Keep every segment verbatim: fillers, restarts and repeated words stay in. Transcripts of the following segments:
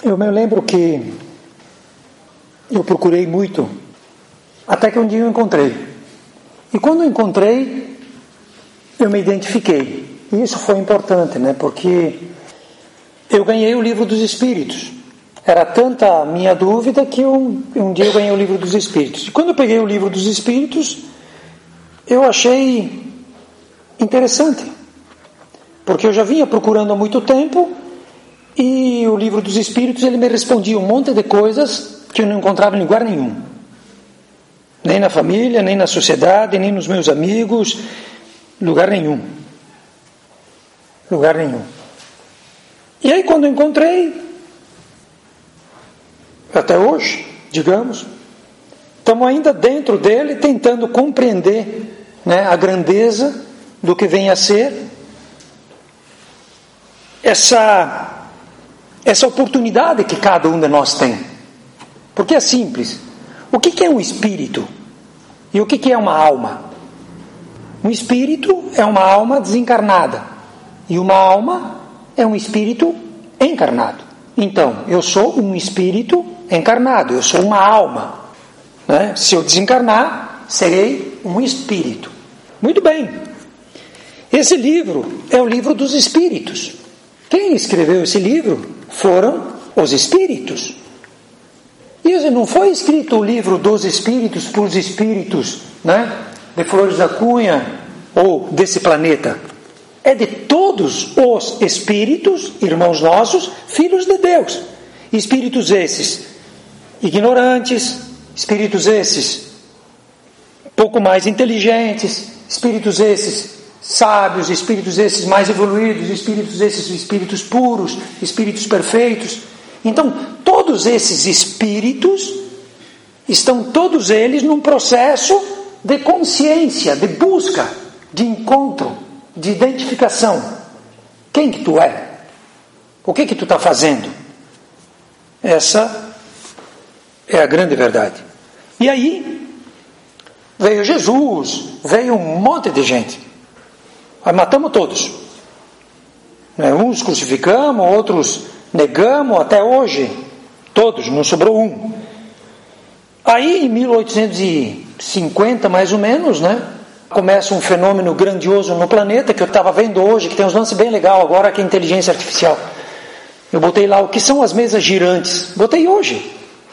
Eu me lembro que eu procurei muito, até que um dia eu encontrei. E quando eu encontrei, eu me identifiquei. E isso foi importante, né? Porque eu ganhei o livro dos Espíritos. Era tanta a minha dúvida que eu, um dia eu ganhei o livro dos Espíritos. E quando eu peguei o livro dos Espíritos, eu achei interessante. Porque eu já vinha procurando há muito tempo e o livro dos Espíritos, ele me respondia um monte de coisas que eu não encontrava em lugar nenhum. Nem na família, nem na sociedade, nem nos meus amigos, lugar nenhum. Lugar nenhum. E aí quando eu encontrei, até hoje, digamos, estamos ainda dentro dele tentando compreender, né, a grandeza do que vem a ser essa, essa oportunidade que cada um de nós tem. Porque é simples. O que é um espírito? E o que é uma alma? Um espírito é uma alma desencarnada. E uma alma é um espírito encarnado. Então, eu sou um espírito encarnado, eu sou uma alma, né? Se eu desencarnar, serei um espírito. Muito bem. Esse livro é o livro dos Espíritos. Quem escreveu esse livro foram os Espíritos. E não foi escrito o livro dos Espíritos para os Espíritos, né, de Flores da Cunha ou desse planeta. É de todos os Espíritos, irmãos nossos, filhos de Deus. Espíritos esses ignorantes, espíritos esses pouco mais inteligentes, espíritos esses sábios, espíritos esses mais evoluídos, espíritos esses espíritos puros, espíritos perfeitos. Então, todos esses espíritos estão todos eles num processo de consciência, de busca, de encontro, de identificação. Quem que tu é? O que que tu está fazendo? Essa é a grande verdade. E aí veio Jesus, veio um monte de gente. Aí matamos todos. Uns crucificamos, outros negamos, até hoje. Todos, não sobrou um. Aí em mil oitocentos e cinquenta, mais ou menos, né, começa um fenômeno grandioso no planeta, que eu estava vendo hoje, que tem uns lances bem legal agora, que é a inteligência artificial. Eu botei lá o que são as mesas girantes. Botei hoje.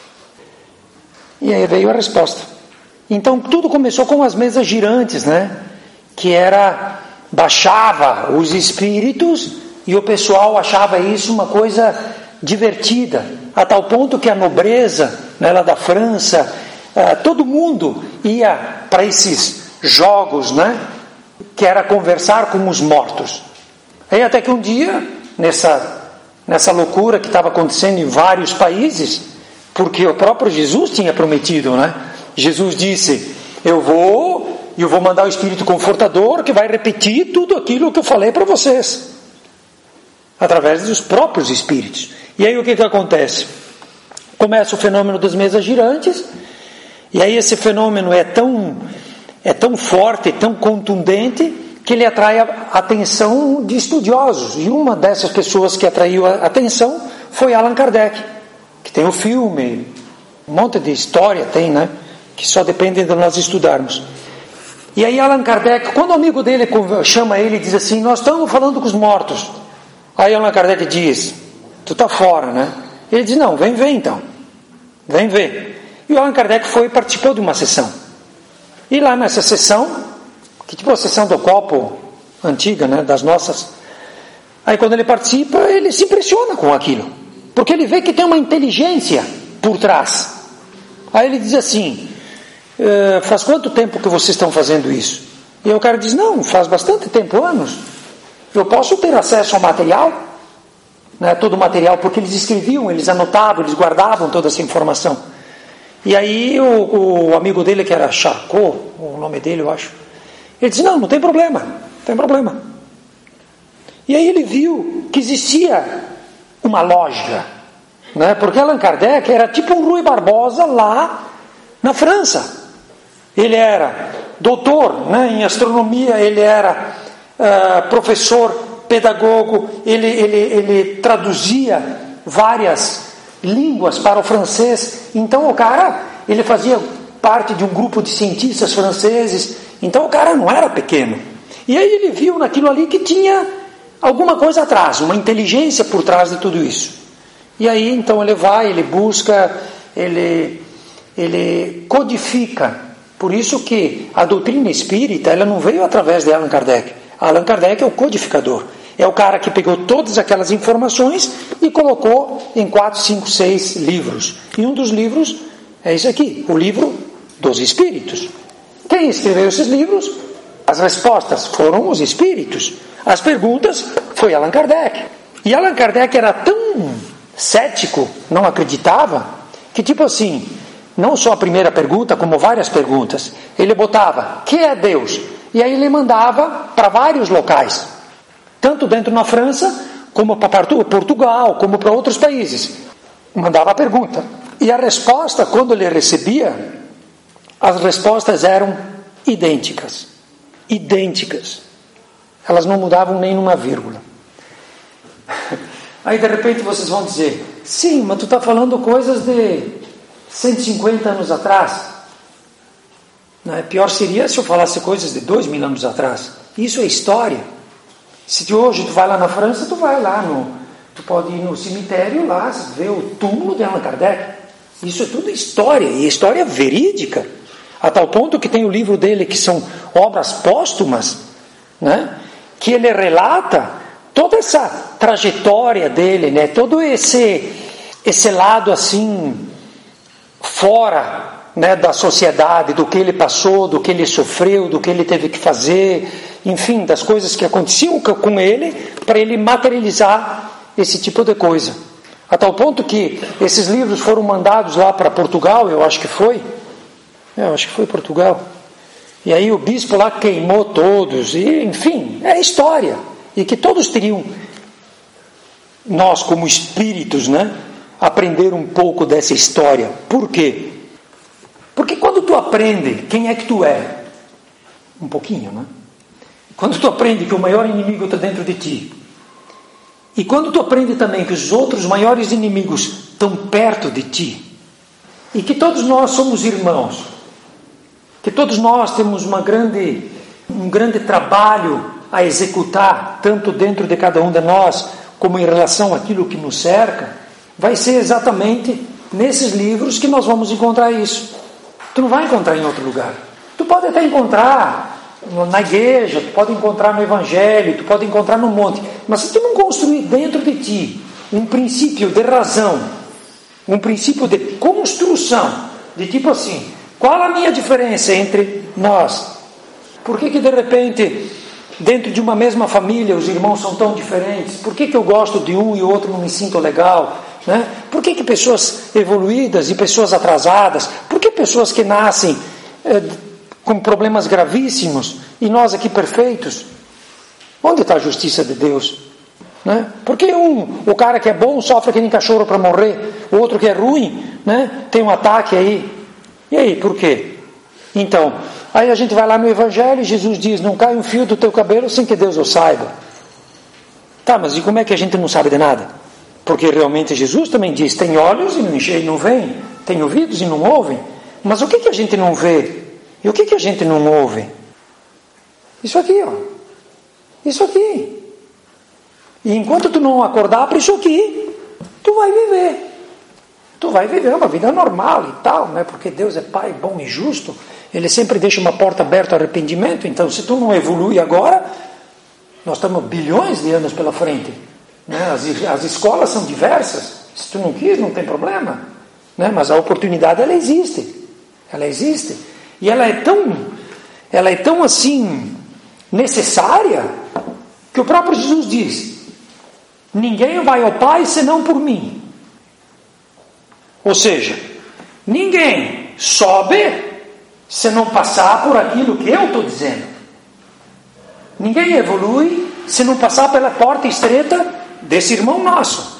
E aí veio a resposta. Então tudo começou com as mesas girantes, né? Que era, baixava os espíritos e o pessoal achava isso uma coisa divertida, a tal ponto que a nobreza, né, lá da França, eh, todo mundo ia para esses jogos, né? Que era conversar com os mortos. Aí até que um dia, nessa nessa loucura que estava acontecendo em vários países, porque o próprio Jesus tinha prometido, né? Jesus disse: eu vou e eu vou mandar o Espírito Confortador que vai repetir tudo aquilo que eu falei para vocês, através dos próprios Espíritos. E aí o que que acontece? Começa o fenômeno das mesas girantes, e aí esse fenômeno é tão, é tão forte, tão contundente, que ele atrai a atenção de estudiosos. E uma dessas pessoas que atraiu a atenção foi Allan Kardec, que tem o filme, um monte de história tem, né? Que só depende de nós estudarmos. E aí Allan Kardec, quando o amigo dele chama ele e diz assim: nós estamos falando com os mortos. Aí Allan Kardec diz: tu está fora, né? Ele diz: não, vem ver então, vem ver. E o Allan Kardec foi e participou de uma sessão. E lá nessa sessão, que tipo a sessão do copo antiga, né, das nossas, aí quando ele participa, ele se impressiona com aquilo, porque ele vê que tem uma inteligência por trás. Aí ele diz assim: e, faz quanto tempo que vocês estão fazendo isso? E o cara diz: não, faz bastante tempo, anos. Eu posso ter acesso ao material, né, todo o material, porque eles escreviam, eles anotavam, eles guardavam toda essa informação. E aí o, o amigo dele, que era Charcot, o nome dele eu acho, ele disse: não, não tem problema, não tem problema. E aí ele viu que existia uma lógica, né? Porque Allan Kardec era tipo um Rui Barbosa lá na França. Ele era doutor, né, em astronomia, ele era uh, professor, pedagogo, ele, ele, ele traduzia várias línguas para o francês. Então o cara, ele fazia parte de um grupo de cientistas franceses. Então o cara não era pequeno. E aí ele viu naquilo ali que tinha alguma coisa atrás, uma inteligência por trás de tudo isso. E aí então ele vai, ele busca, ele, ele codifica. Por isso que a doutrina espírita, ela não veio através de Allan Kardec. Allan Kardec é o codificador. É o cara que pegou todas aquelas informações e colocou em quatro, cinco, seis livros. E um dos livros é esse aqui, o livro dos Espíritos. Quem escreveu esses livros? As respostas foram os Espíritos. As perguntas foi Allan Kardec. E Allan Kardec era tão cético, não acreditava, que tipo assim, não só a primeira pergunta, como várias perguntas, ele botava, que é Deus? E aí ele mandava para vários locais, tanto dentro na França, como para Portugal, como para outros países. Mandava a pergunta. E a resposta, quando ele recebia, as respostas eram idênticas. Idênticas. Elas não mudavam nem numa vírgula. Aí de repente vocês vão dizer, sim, mas tu está falando coisas de cento e cinquenta anos atrás. Não é? Pior seria se eu falasse coisas de dois mil anos atrás. Isso é história. Se de hoje tu vai lá na França, tu vai lá no, tu pode ir no cemitério lá, ver o túmulo de Allan Kardec. Isso é tudo história, e história verídica, a tal ponto que tem o livro dele que são obras póstumas, né? Que ele relata toda essa trajetória dele, né? Todo esse esse lado assim fora, né, da sociedade, do que ele passou, do que ele sofreu, do que ele teve que fazer, enfim, das coisas que aconteciam com ele, para ele materializar esse tipo de coisa. A tal ponto que esses livros foram mandados lá para Portugal, eu acho que foi, eu acho que foi Portugal, e aí o bispo lá queimou todos, e enfim, é história, e que todos teriam, nós como espíritos, né, aprender um pouco dessa história. Por quê? Porque quando tu aprende quem é que tu é, um pouquinho, né? Quando tu aprende que o maior inimigo está dentro de ti, e quando tu aprende também que os outros maiores inimigos estão perto de ti, e que todos nós somos irmãos, que todos nós temos uma grande, um grande trabalho a executar, tanto dentro de cada um de nós, como em relação àquilo que nos cerca, vai ser exatamente nesses livros que nós vamos encontrar isso. Tu não vai encontrar em outro lugar. Tu pode até encontrar na igreja, tu pode encontrar no evangelho, tu pode encontrar no monte, mas se tu não construir dentro de ti um princípio de razão, um princípio de construção, de tipo assim, qual a minha diferença entre nós? Por que que de repente, dentro de uma mesma família, os irmãos são tão diferentes? Por que que eu gosto de um e o outro não me sinto legal? Né? Por que que pessoas evoluídas e pessoas atrasadas, por que pessoas que nascem eh, com problemas gravíssimos e nós aqui perfeitos? Onde está a justiça de Deus? Né? Por que um, o cara que é bom sofre que nem cachorro para morrer, o outro que é ruim, né, tem um ataque aí? E aí, por quê? Então, aí a gente vai lá no evangelho e Jesus diz, não cai um fio do teu cabelo sem que Deus o saiba. Tá, mas e como é que a gente não sabe de nada? Porque realmente Jesus também diz, tem olhos e não enxergam, não veem, tem ouvidos e não ouvem. Mas o que que a gente não vê? E o que que a gente não ouve? Isso aqui, ó. Isso aqui. E enquanto tu não acordar para isso aqui, tu vai viver. Tu vai viver uma vida normal e tal, né? Porque Deus é Pai bom e justo. Ele sempre deixa uma porta aberta ao arrependimento. Então, se tu não evolui agora, nós estamos bilhões de anos pela frente. Né? As, as escolas são diversas. Se tu não quis, não tem problema. Né? Mas a oportunidade, ela existe. Ela existe. E ela é tão, ela é tão assim, necessária, que o próprio Jesus diz, ninguém vai ao Pai senão por mim. Ou seja, ninguém sobe se não passar por aquilo que eu estou dizendo. Ninguém evolui se não passar pela porta estreita desse irmão nosso.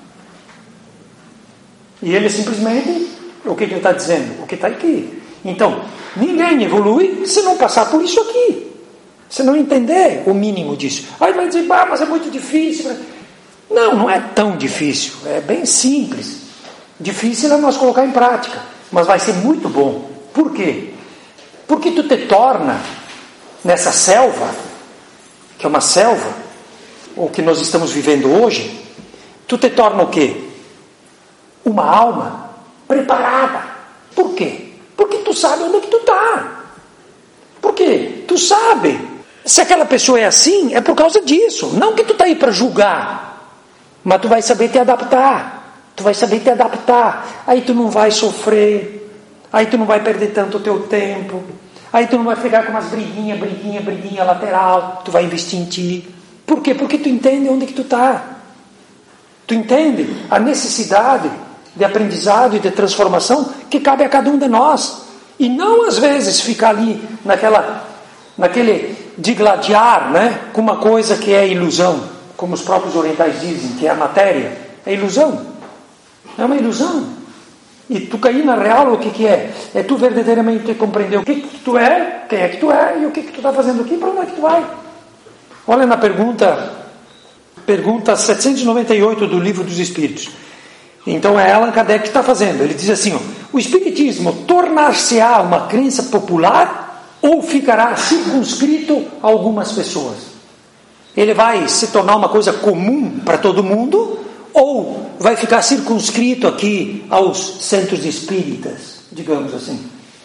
E ele simplesmente, o que ele está dizendo? O que está aqui. Então, ninguém evolui se não passar por isso aqui. Se não entender o mínimo disso. Aí vai dizer, ah, mas é muito difícil. Não, não é tão difícil. É bem simples. Difícil é nós colocar em prática, mas vai ser muito bom. Por quê? Porque tu te torna, nessa selva, que é uma selva, o que nós estamos vivendo hoje, tu te torna o quê? Uma alma preparada. Por quê? Porque tu sabe onde é que tu está. Por quê? Tu sabe. Se aquela pessoa é assim, é por causa disso. Não que tu está aí para julgar, mas tu vai saber te adaptar. Tu vai saber te adaptar. Aí tu não vai sofrer. Aí tu não vai perder tanto o teu tempo. Aí tu não vai ficar com umas briguinha, briguinha, briguinha lateral. Tu vai investir em ti. Por quê? Porque tu entende onde que tu está. Tu entende a necessidade de aprendizado e de transformação que cabe a cada um de nós. E não às vezes ficar ali naquela, naquele digladiar, né, com uma coisa que é ilusão, como os próprios orientais dizem, que é a matéria. É ilusão. É uma ilusão. E tu cair na real, o que que é? É tu verdadeiramente compreender o que que tu é, quem é que tu é e o que que tu está fazendo aqui, para onde é que tu vai. Olha na pergunta, pergunta setecentos e noventa e oito do Livro dos Espíritos. Então é Allan Kardec que está fazendo. Ele diz assim, ó, o Espiritismo tornar-se-á uma crença popular ou ficará circunscrito a algumas pessoas? Ele vai se tornar uma coisa comum para todo mundo ou vai ficar circunscrito aqui aos centros espíritas, digamos assim?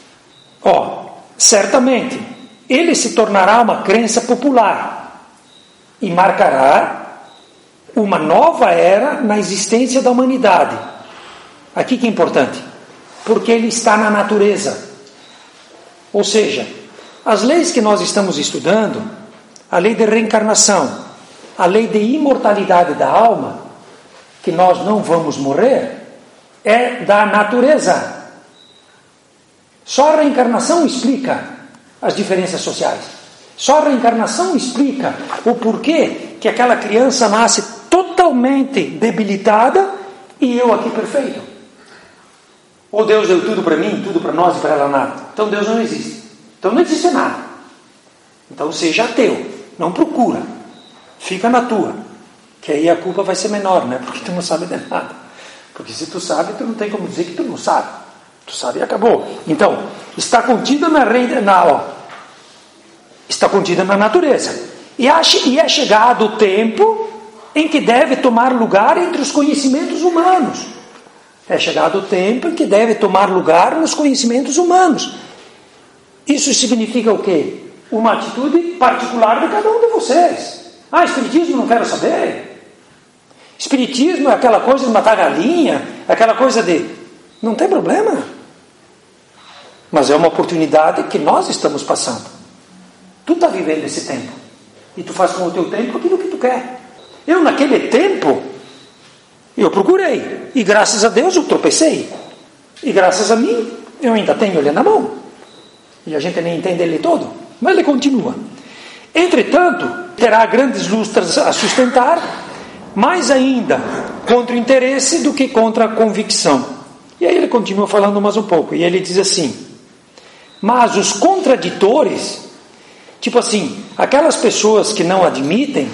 Ó, certamente ele se tornará uma crença popular e marcará uma nova era na existência da humanidade. Aqui que é importante, porque ele está na natureza. Ou seja, as leis que nós estamos estudando, a lei de reencarnação, a lei de imortalidade da alma, que nós não vamos morrer, é da natureza. Só a reencarnação explica as diferenças sociais. Só a reencarnação explica o porquê que aquela criança nasce totalmente debilitada e eu aqui perfeito. Ou Deus deu tudo para mim, tudo para nós e para ela nada. Então Deus não existe. Então não existe nada. Então seja ateu, não procura. Fica na tua. Que aí a culpa vai ser menor, né? Porque tu não sabe de nada. Porque se tu sabe, tu não tem como dizer que tu não sabe. Tu sabe e acabou. Então, está contida na, na ó, está contida na natureza. E é chegado o tempo em que deve tomar lugar entre os conhecimentos humanos. É chegado o tempo em que deve tomar lugar nos conhecimentos humanos. Isso significa o quê? Uma atitude particular de cada um de vocês. Ah, espiritismo não quero saber. Espiritismo é aquela coisa de matar galinha, aquela coisa de... Não tem problema. Mas é uma oportunidade que nós estamos passando. Tu está vivendo esse tempo. E tu faz com o teu tempo aquilo que tu quer. Eu, naquele tempo, eu procurei. E graças a Deus eu tropecei. E graças a mim, eu ainda tenho ele na mão. E a gente nem entende ele todo. Mas ele continua. Entretanto, terá grandes lustras a sustentar, mais ainda contra o interesse do que contra a convicção. E aí ele continua falando mais um pouco. E ele diz assim, mas os contraditores, tipo assim, aquelas pessoas que não admitem,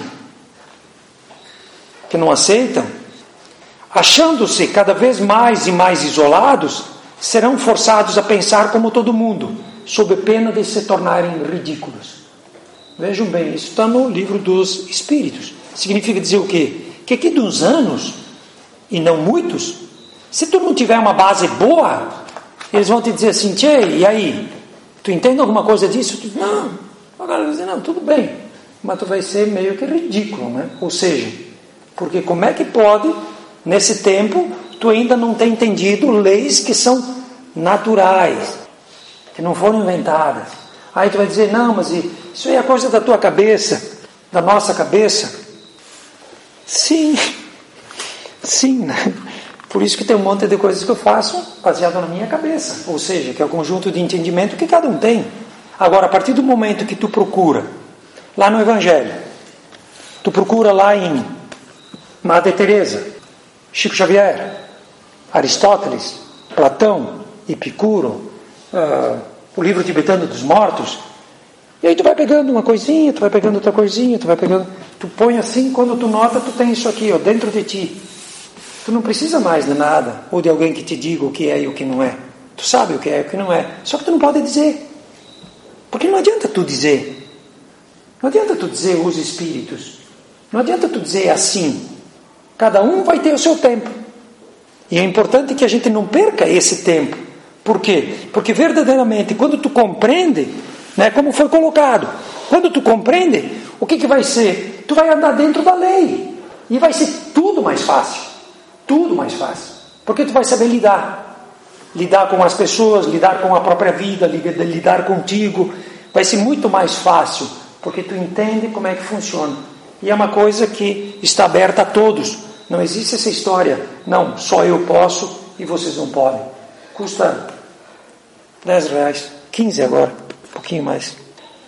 que não aceitam, achando-se cada vez mais e mais isolados, serão forçados a pensar como todo mundo, sob pena de se tornarem ridículos. Vejam bem, isso está no Livro dos Espíritos. Significa dizer o quê? Que aqui de uns anos, e não muitos, se tu não tiver uma base boa, eles vão te dizer assim, tchê, e aí? Tu entende alguma coisa disso? Tu diz, não. Agora vai dizer, não, tudo bem. Mas tu vai ser meio que ridículo, né? Ou seja, porque como é que pode, nesse tempo, tu ainda não ter entendido leis que são naturais, que não foram inventadas. Aí tu vai dizer, não, mas isso aí é coisa da tua cabeça, da nossa cabeça. Sim, sim, né? Por isso que tem um monte de coisas que eu faço baseado na minha cabeça, ou seja, que é o conjunto de entendimento que cada um tem. Agora, a partir do momento que tu procura lá no Evangelho, tu procura lá em Madre Teresa, Chico Xavier, Aristóteles, Platão, Epicuro, uh, o livro tibetano dos mortos, e aí tu vai pegando uma coisinha, tu vai pegando outra coisinha, tu vai pegando, tu põe assim, quando tu nota, tu tem isso aqui, ó, dentro de ti. Tu não precisa mais de nada, ou de alguém que te diga o que é e o que não é. Tu sabe o que é e o que não é. Só que tu não pode dizer. Porque não adianta tu dizer. Não adianta tu dizer os espíritos. Não adianta tu dizer assim. Cada um vai ter o seu tempo. E é importante que a gente não perca esse tempo. Por quê? Porque verdadeiramente, quando tu compreende, né, como foi colocado, quando tu compreende, o que, que vai ser? Tu vai andar dentro da lei. E vai ser tudo mais fácil. Tudo mais fácil. Porque tu vai saber lidar. Lidar com as pessoas, lidar com a própria vida, lidar contigo. Vai ser muito mais fácil. Porque tu entende como é que funciona. E é uma coisa que está aberta a todos. Não existe essa história. Não, só eu posso e vocês não podem. Custa dez reais. quinze agora. Um pouquinho mais.